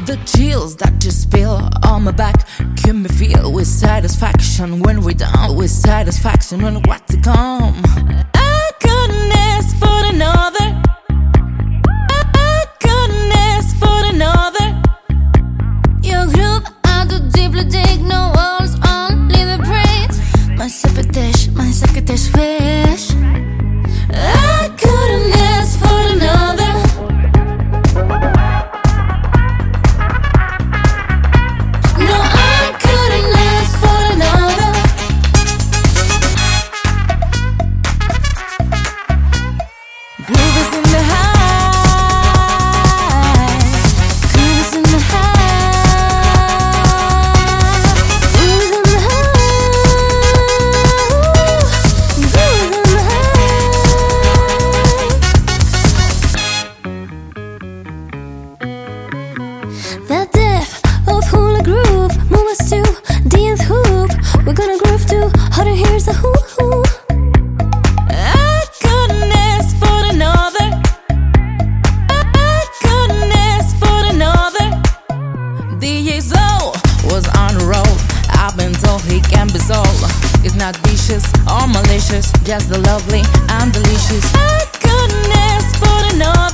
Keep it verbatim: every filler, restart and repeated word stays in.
The chills that you spill on my back can be filled with satisfaction. When we're done with satisfaction, when what's to come, I couldn't ask for another. I couldn't ask for another. Your groove, I do deeply dig. No walls, only the praise. My separate dish, my second dish wish. I couldn't ask for another. No, I couldn't ask for another. Groove is in the high. Groove is in the high. Groove is in the high. Groove is in the high. The depth of hula groove, move us to the nth hoop. We're gonna groove to harder. Here's the hoo hoo. I couldn't ask for another. I couldn't ask for another. D J Zoe was on the road. I've been told he can be sold. It's not vicious or malicious, just the lovely and delicious. I couldn't ask for another.